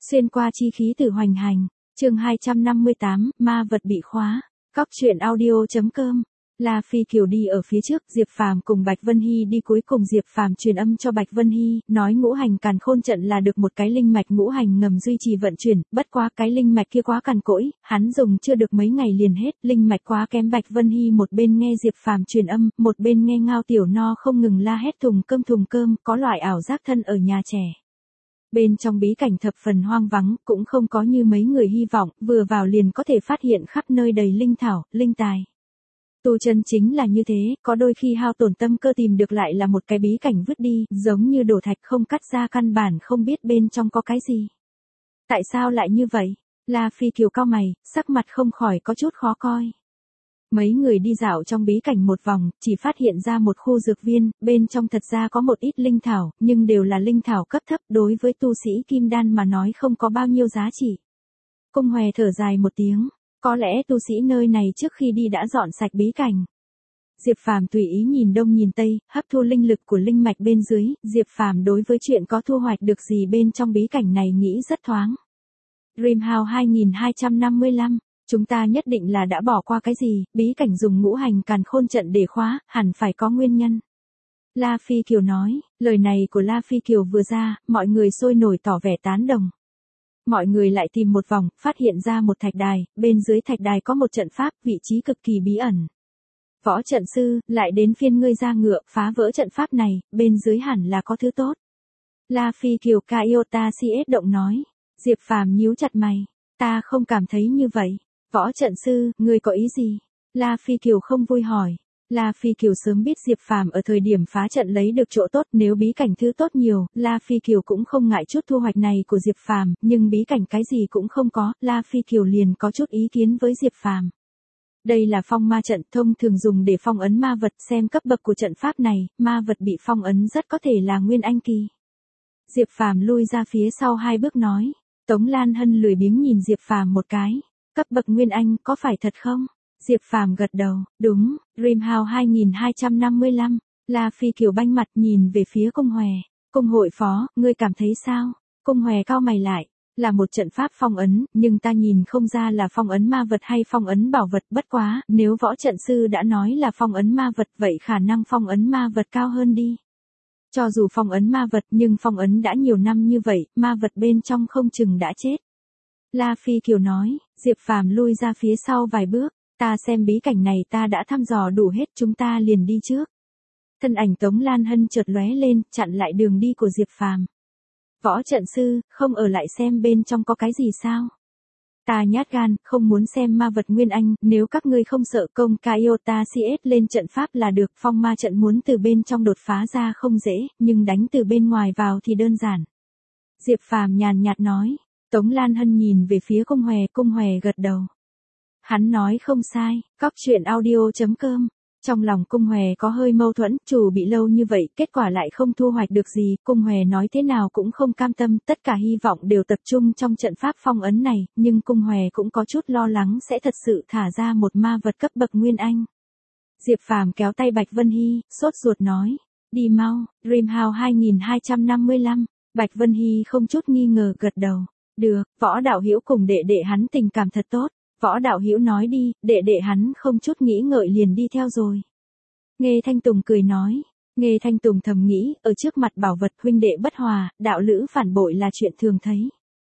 Xuyên qua chi khí từ hoành hành, chương 258, ma vật bị khóa. Cóc truyện audio.com. La Phi Kiều đi ở phía trước, Diệp Phàm cùng Bạch Vân Hy đi cuối cùng. Diệp Phàm truyền âm cho Bạch Vân Hy, nói ngũ hành càn khôn trận là được một cái linh mạch ngũ hành ngầm duy trì vận chuyển, bất quá cái linh mạch kia quá cằn cỗi, hắn dùng chưa được mấy ngày liền hết, linh mạch quá kém. Bạch Vân Hy một bên nghe Diệp Phàm truyền âm, một bên nghe Ngao Tiểu No không ngừng la hét thùng cơm, có loại ảo giác thân ở nhà trẻ. Bên trong bí cảnh thập phần hoang vắng, cũng không có như mấy người hy vọng, vừa vào liền có thể phát hiện khắp nơi đầy linh thảo, linh tài. Tu chân chính là như thế, có đôi khi hao tổn tâm cơ tìm được lại là một cái bí cảnh vứt đi, giống như đổ thạch không cắt ra, căn bản không biết bên trong có cái gì. Tại sao lại như vậy? La Phi Kiều cau mày, sắc mặt không khỏi có chút khó coi. Mấy người đi dạo trong bí cảnh một vòng, chỉ phát hiện ra một khu dược viên, bên trong thật ra có một ít linh thảo, nhưng đều là linh thảo cấp thấp, đối với tu sĩ kim đan mà nói không có bao nhiêu giá trị. Cung Hòe thở dài một tiếng, có lẽ tu sĩ nơi này trước khi đi đã dọn sạch bí cảnh. Diệp Phàm tùy ý nhìn đông nhìn tây, hấp thu linh lực của linh mạch bên dưới, Diệp Phàm đối với chuyện có thu hoạch được gì bên trong bí cảnh này nghĩ rất thoáng. Dreamhouse 2255. Chúng ta nhất định là đã bỏ qua cái gì, bí cảnh dùng ngũ hành càn khôn trận để khóa, hẳn phải có nguyên nhân. La Phi Kiều nói, lời này của La Phi Kiều vừa ra, mọi người sôi nổi tỏ vẻ tán đồng. Mọi người lại tìm một vòng, phát hiện ra một thạch đài, bên dưới thạch đài có một trận pháp, vị trí cực kỳ bí ẩn. Võ trận sư, lại đến phiên ngươi ra ngựa, phá vỡ trận pháp này, bên dưới hẳn là có thứ tốt. La Phi Kiều Kaiota CS động nói, Diệp Phàm nhíu chặt mày, ta không cảm thấy như vậy. Võ trận sư, ngươi có ý gì? La Phi Kiều không vui hỏi. La Phi Kiều sớm biết Diệp Phàm ở thời điểm phá trận lấy được chỗ tốt, nếu bí cảnh thứ tốt nhiều, La Phi Kiều cũng không ngại chút thu hoạch này của Diệp Phàm, nhưng bí cảnh cái gì cũng không có, La Phi Kiều liền có chút ý kiến với Diệp Phàm. Đây là phong ma trận, thông thường dùng để phong ấn ma vật, xem cấp bậc của trận pháp này, ma vật bị phong ấn rất có thể là Nguyên Anh kỳ. Diệp Phàm lui ra phía sau 2 bước nói. Tống Lan Hân lười biếng nhìn Diệp Phàm một cái. Cấp bậc Nguyên Anh, có phải thật không? Diệp Phàm gật đầu, đúng, Dreamhouse 2255. La Phi Kiều banh mặt nhìn về phía Cung Hòe. Cung hội phó, ngươi cảm thấy sao? Cung Hòe cau mày lại, là một trận pháp phong ấn, nhưng ta nhìn không ra là phong ấn ma vật hay phong ấn bảo vật, bất quá, nếu võ trận sư đã nói là phong ấn ma vật, vậy khả năng phong ấn ma vật cao hơn đi. Cho dù phong ấn ma vật, nhưng phong ấn đã nhiều năm như vậy, ma vật bên trong không chừng đã chết. La Phi Kiều nói, Diệp Phàm lui ra phía sau vài bước, ta xem bí cảnh này ta đã thăm dò đủ hết, chúng ta liền đi trước. Thân ảnh Tống Lan Hân chợt lóe lên, chặn lại đường đi của Diệp Phàm. Võ trận sư, không ở lại xem bên trong có cái gì sao? Ta nhát gan, không muốn xem ma vật Nguyên Anh, nếu các ngươi không sợ công Kaiota CS lên trận pháp là được, phong ma trận muốn từ bên trong đột phá ra không dễ, nhưng đánh từ bên ngoài vào thì đơn giản. Diệp Phàm nhàn nhạt nói. Tống Lan Hân nhìn về phía Cung Hòe gật đầu. Hắn nói không sai, cóc truyện audio.com. Trong lòng Cung Hòe có hơi mâu thuẫn, chủ bị lâu như vậy, kết quả lại không thu hoạch được gì, Cung Hòe nói thế nào cũng không cam tâm, tất cả hy vọng đều tập trung trong trận pháp phong ấn này, nhưng Cung Hòe cũng có chút lo lắng sẽ thật sự thả ra một ma vật cấp bậc Nguyên Anh. Diệp Phàm kéo tay Bạch Vân Hy, sốt ruột nói, đi mau, Dreamhouse 2255. Bạch Vân Hy không chút nghi ngờ gật đầu. Được, Võ Đạo Hữu cùng đệ đệ hắn tình cảm thật tốt. Võ Đạo Hữu nói đi, đệ đệ hắn không chút nghĩ ngợi liền đi theo rồi. Nghê Thanh Tùng cười nói. Nghê Thanh Tùng thầm nghĩ, ở trước mặt bảo vật huynh đệ bất hòa, đạo lữ phản bội là chuyện thường thấy.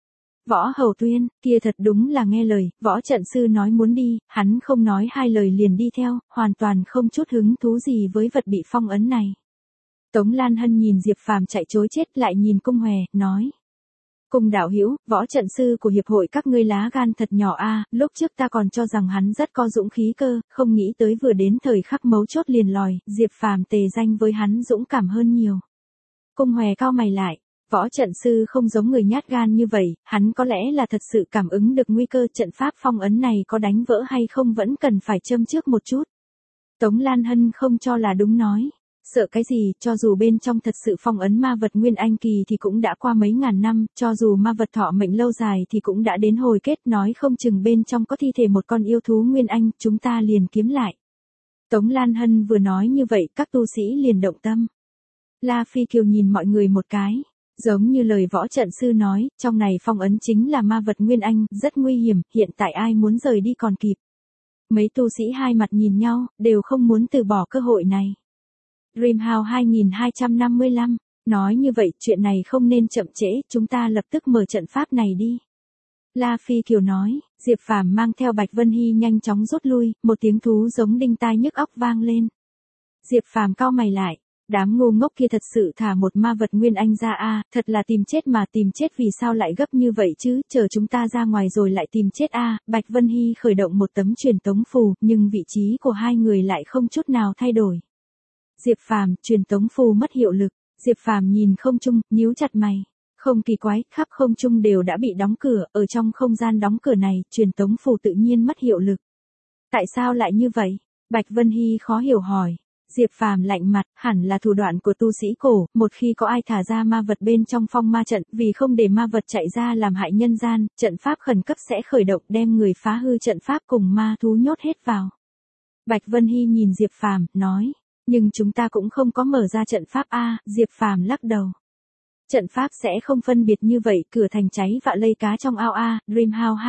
Võ Hầu Tuyên, kia thật đúng là nghe lời, võ trận sư nói muốn đi, hắn không nói 2 lời liền đi theo, hoàn toàn không chút hứng thú gì với vật bị phong ấn này. Tống Lan Hân nhìn Diệp Phàm chạy trối chết, lại nhìn Cung Hòe, nói. Cung đạo hữu, võ trận sư của hiệp hội các ngươi lá gan thật nhỏ a, lúc trước ta còn cho rằng hắn rất có dũng khí cơ, không nghĩ tới vừa đến thời khắc mấu chốt liền lòi, Diệp Phàm tề danh với hắn dũng cảm hơn nhiều. Cung Hòe cau mày lại, võ trận sư không giống người nhát gan như vậy, hắn có lẽ là thật sự cảm ứng được nguy cơ trận pháp phong ấn này có đánh vỡ hay không vẫn cần phải châm trước một chút. Tống Lan Hân không cho là đúng nói. Sợ cái gì, cho dù bên trong thật sự phong ấn ma vật Nguyên Anh kỳ thì cũng đã qua mấy ngàn năm, cho dù ma vật thọ mệnh lâu dài thì cũng đã đến hồi kết, nói không chừng bên trong có thi thể một con yêu thú Nguyên Anh, chúng ta liền kiếm lại. Tống Lan Hân vừa nói như vậy, các tu sĩ liền động tâm. La Phi Kiều nhìn mọi người một cái. Giống như lời võ trận sư nói, trong này phong ấn chính là ma vật Nguyên Anh, rất nguy hiểm, hiện tại ai muốn rời đi còn kịp. Mấy tu sĩ hai mặt nhìn nhau, đều không muốn từ bỏ cơ hội này. Dreamhouse 2255, nói như vậy, chuyện này không nên chậm trễ, chúng ta lập tức mở trận pháp này đi. La Phi Kiều nói, Diệp Phàm mang theo Bạch Vân Hy nhanh chóng rút lui, một tiếng thú giống đinh tai nhức óc vang lên. Diệp Phàm cau mày lại, đám ngu ngốc kia thật sự thả một ma vật Nguyên Anh ra a, thật là tìm chết mà tìm chết, vì sao lại gấp như vậy chứ, chờ chúng ta ra ngoài rồi lại tìm chết a. Bạch Vân Hy khởi động một tấm truyền tống phù, nhưng vị trí của hai người lại không chút nào thay đổi. Diệp Phàm, truyền tống phù mất hiệu lực. Diệp Phàm nhìn không trung, nhíu chặt mày. Không kỳ quái, khắp không trung đều đã bị đóng cửa, ở trong không gian đóng cửa này, truyền tống phù tự nhiên mất hiệu lực. Tại sao lại như vậy? Bạch Vân Hy khó hiểu hỏi. Diệp Phàm lạnh mặt, hẳn là thủ đoạn của tu sĩ cổ, một khi có ai thả ra ma vật bên trong phong ma trận, vì không để ma vật chạy ra làm hại nhân gian, trận pháp khẩn cấp sẽ khởi động đem người phá hư trận pháp cùng ma thú nhốt hết vào. Bạch Vân Hy nhìn Diệp Phàm, nói, nhưng chúng ta cũng không có mở ra trận pháp a. Diệp Phàm lắc đầu. Trận pháp sẽ không phân biệt như vậy, cửa thành cháy vạ lây cá trong ao a. Dreamhouse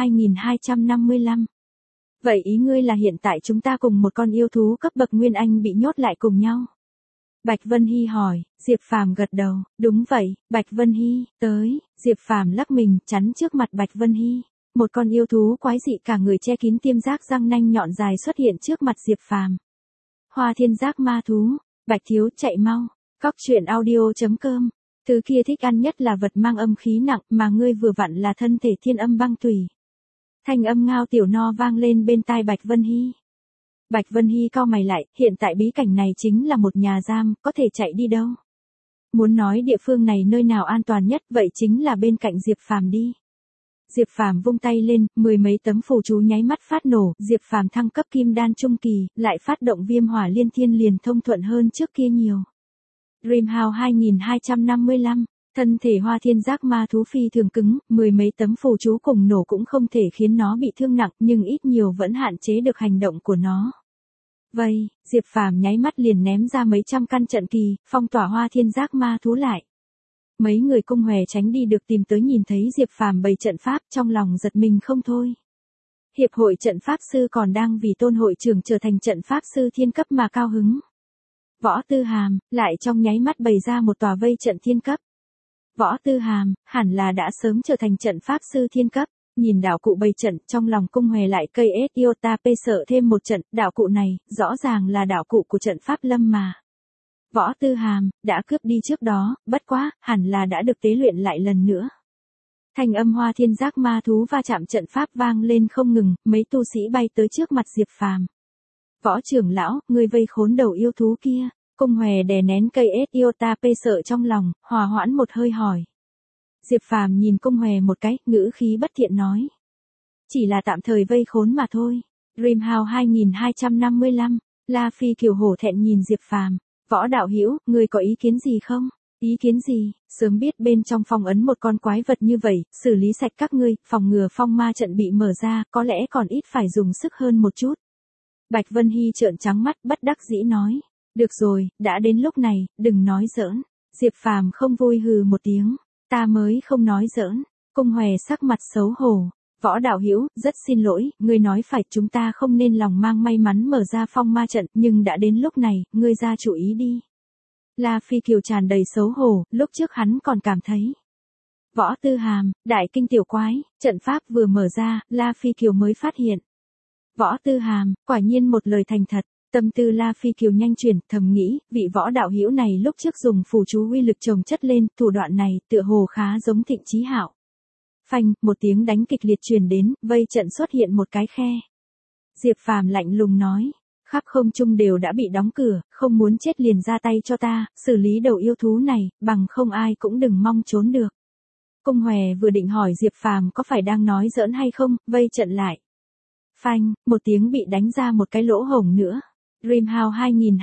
2255. Vậy ý ngươi là hiện tại chúng ta cùng một con yêu thú cấp bậc Nguyên Anh bị nhốt lại cùng nhau? Bạch Vân Hy hỏi. Diệp Phàm gật đầu, đúng vậy. Bạch Vân Hy, tới. Diệp Phàm lắc mình, chắn trước mặt Bạch Vân Hy. Một con yêu thú quái dị cả người che kín tiêm giác răng nanh nhọn dài xuất hiện trước mặt Diệp Phàm. Hoa thiên giác ma thú. Bạch thiếu, chạy mau. Cóc truyện audio.com. Thứ kia thích ăn nhất là vật mang âm khí nặng, mà ngươi vừa vặn là thân thể thiên âm băng tùy. Thanh âm ngao tiểu no vang lên bên tai Bạch Vân Hy. Bạch Vân Hy cau mày lại, hiện tại bí cảnh này chính là một nhà giam, có thể chạy đi đâu? Muốn nói địa phương này nơi nào an toàn nhất, vậy chính là bên cạnh Diệp Phàm đi. Diệp Phàm vung tay lên, mười mấy tấm phù chú nháy mắt phát nổ, Diệp Phàm thăng cấp kim đan trung kỳ, lại phát động viêm hỏa liên thiên liền thông thuận hơn trước kia nhiều. Dreamhouse 2255, thân thể hoa thiên giác ma thú phi thường cứng, mười mấy tấm phù chú cùng nổ cũng không thể khiến nó bị thương nặng, nhưng ít nhiều vẫn hạn chế được hành động của nó. Vậy, Diệp Phàm nháy mắt liền ném ra mấy trăm căn trận kỳ, phong tỏa hoa thiên giác ma thú lại. Mấy người cung hòe tránh đi được tìm tới nhìn thấy Diệp Phàm bày trận pháp, trong lòng giật mình không thôi. Hiệp hội trận pháp sư còn đang vì tôn hội trưởng trở thành trận pháp sư thiên cấp mà cao hứng. Võ Tư Hàm, lại trong nháy mắt bày ra một tòa vây trận thiên cấp. Võ Tư Hàm, hẳn là đã sớm trở thành trận pháp sư thiên cấp. Nhìn đạo cụ bày trận, trong lòng cung hòe lại cây iota p sợ thêm một trận, đạo cụ này, rõ ràng là đạo cụ của trận pháp lâm mà. Võ Tư Hàm, đã cướp đi trước đó, bất quá, hẳn là đã được tế luyện lại lần nữa. Thanh âm hoa thiên giác ma thú va chạm trận pháp vang lên không ngừng, mấy tu sĩ bay tới trước mặt Diệp Phàm. Võ trưởng lão, ngươi vây khốn đầu yêu thú kia. Cung hòe đè nén cây iota p sợ trong lòng, hòa hoãn một hơi hỏi. Diệp Phàm nhìn cung hòe một cái, ngữ khí bất thiện nói. Chỉ là tạm thời vây khốn mà thôi. Dreamhouse 2255, La Phi Kiều hổ thẹn nhìn Diệp Phàm. Võ đạo hữu, ngươi có ý kiến gì không? Ý kiến gì? Sớm biết bên trong phong ấn một con quái vật như vậy, xử lý sạch các ngươi, phòng ngừa phong ma trận bị mở ra, có lẽ còn ít phải dùng sức hơn một chút. Bạch Vân Hy trợn trắng mắt bất đắc dĩ nói. Được rồi, đã đến lúc này, đừng nói giỡn. Diệp Phàm không vui hừ một tiếng. Ta mới không nói giỡn. Cung hòe sắc mặt xấu hổ. Võ đạo hữu, rất xin lỗi, ngươi nói phải, chúng ta không nên lòng mang may mắn mở ra phong ma trận, nhưng đã đến lúc này, ngươi ra chủ ý đi. La Phi Kiều tràn đầy xấu hổ, lúc trước hắn còn cảm thấy. Võ Tư Hàm, đại kinh tiểu quái, trận pháp vừa mở ra, La Phi Kiều mới phát hiện. Võ Tư Hàm, quả nhiên một lời thành thật. Tâm tư La Phi Kiều nhanh chuyển, thầm nghĩ, vị võ đạo hữu này lúc trước dùng phù chú uy lực chồng chất lên, thủ đoạn này tựa hồ khá giống Thịnh Chí Hạo. Phanh, một tiếng đánh kịch liệt truyền đến, vây trận xuất hiện một cái khe. Diệp Phàm lạnh lùng nói, khắp không trung đều đã bị đóng cửa, không muốn chết liền ra tay cho ta, xử lý đầu yêu thú này, bằng không ai cũng đừng mong trốn được. Cung hòe vừa định hỏi Diệp Phàm có phải đang nói giỡn hay không, vây trận lại. Phanh, một tiếng bị đánh ra một cái lỗ hổng nữa. Dreamhouse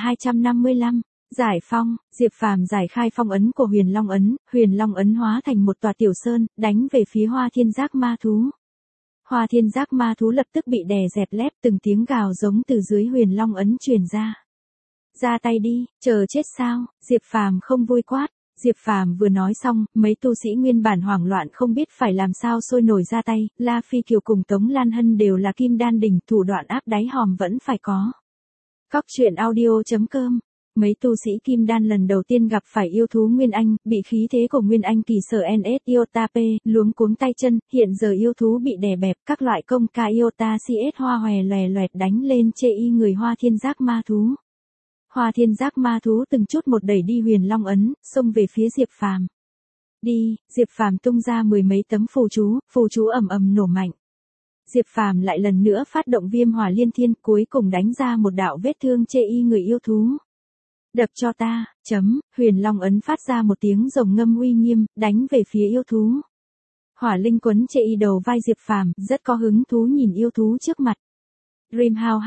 2255, giải phong, Diệp Phàm giải khai phong ấn của Huyền Long ấn hóa thành một tòa tiểu sơn, đánh về phía Hoa Thiên Giác ma thú. Hoa Thiên Giác ma thú lập tức bị đè dẹp lép, từng tiếng gào giống từ dưới Huyền Long ấn truyền ra. Ra tay đi, chờ chết sao? Diệp Phàm không vui quát. Diệp Phàm vừa nói xong, mấy tu sĩ nguyên bản hoảng loạn không biết phải làm sao sôi nổi ra tay, La Phi Kiều cùng Tống Lan Hân đều là kim đan đỉnh, thủ đoạn áp đáy hòm vẫn phải có. Cóc truyện audio.com. Mấy tu sĩ kim đan lần đầu tiên gặp phải yêu thú Nguyên Anh, bị khí thế của Nguyên Anh kỳ sở NS Iota P, luống cuống tay chân, hiện giờ yêu thú bị đè bẹp, các loại công ca Iota CS hoa hòe lòe loẹt đánh lên chê y người Hoa Thiên Giác ma thú. Hoa Thiên Giác ma thú từng chút một đẩy đi Huyền Long ấn, xông về phía Diệp Phàm. Đi, Diệp Phàm tung ra mười mấy tấm phù chú ầm ầm nổ mạnh. Diệp Phàm lại lần nữa phát động Viêm Hỏa Liên Thiên, cuối cùng đánh ra một đạo vết thương chê y người yêu thú. Đập cho ta, Huyền Long ấn phát ra một tiếng rồng ngâm uy nghiêm, đánh về phía yêu thú. Hỏa linh quấn chê y đầu vai Diệp Phàm, rất có hứng thú nhìn yêu thú trước mặt. Dreamhouse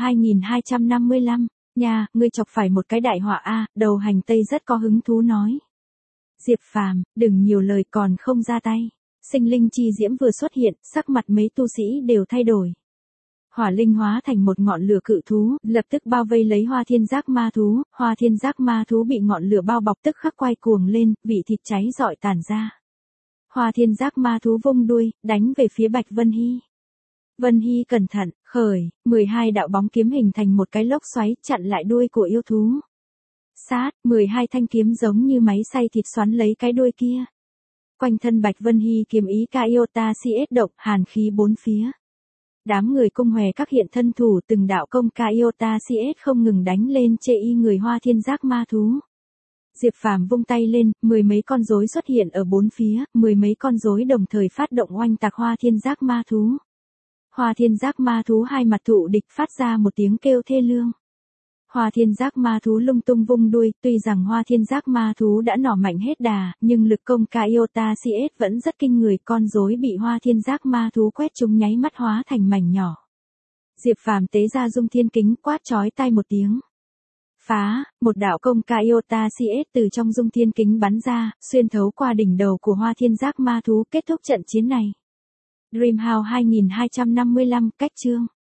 2255, nha, ngươi chọc phải một cái đại họa a, đầu hành tây rất có hứng thú nói. Diệp Phàm, đừng nhiều lời còn không ra tay. Sinh linh chi diễm vừa xuất hiện, sắc mặt mấy tu sĩ đều thay đổi. Hỏa linh hóa thành một ngọn lửa cự thú, lập tức bao vây lấy Hoa Thiên Giác ma thú, Hoa Thiên Giác ma thú bị ngọn lửa bao bọc tức khắc quay cuồng lên, vị thịt cháy rọi tản ra. Hoa Thiên Giác ma thú vung đuôi, đánh về phía Bạch Vân Hy. Vân Hy cẩn thận, khởi, 12 đạo bóng kiếm hình thành một cái lốc xoáy chặn lại đuôi của yêu thú. Sát, 12 thanh kiếm giống như máy xay thịt xoắn lấy cái đuôi kia. Quanh thân Bạch Vân Hy kiếm ý ca Iota CS động, hàn khí bốn phía. Đám người cung hòe các hiện thân thủ từng đạo công ca Iota CS không ngừng đánh lên chê y người Hoa Thiên Giác ma thú. Diệp Phàm vung tay lên, mười mấy con rối xuất hiện ở bốn phía, mười mấy con rối đồng thời phát động oanh tạc Hoa Thiên Giác ma thú. Hoa Thiên Giác ma thú hai mặt thụ địch phát ra một tiếng kêu thê lương. Hoa Thiên Giác ma thú lung tung vung đuôi, tuy rằng Hoa Thiên Giác ma thú đã nỏ mạnh hết đà, nhưng lực công ca Iota CS vẫn rất kinh người, con rối bị Hoa Thiên Giác ma thú quét trúng nháy mắt hóa thành mảnh nhỏ. Diệp Phàm tế ra Dung Thiên Kính quát chói tai một tiếng. Phá, một đạo công ca Iota CS từ trong Dung Thiên Kính bắn ra, xuyên thấu qua đỉnh đầu của Hoa Thiên Giác ma thú, kết thúc trận chiến này. Dreamhouse 2255 cách chương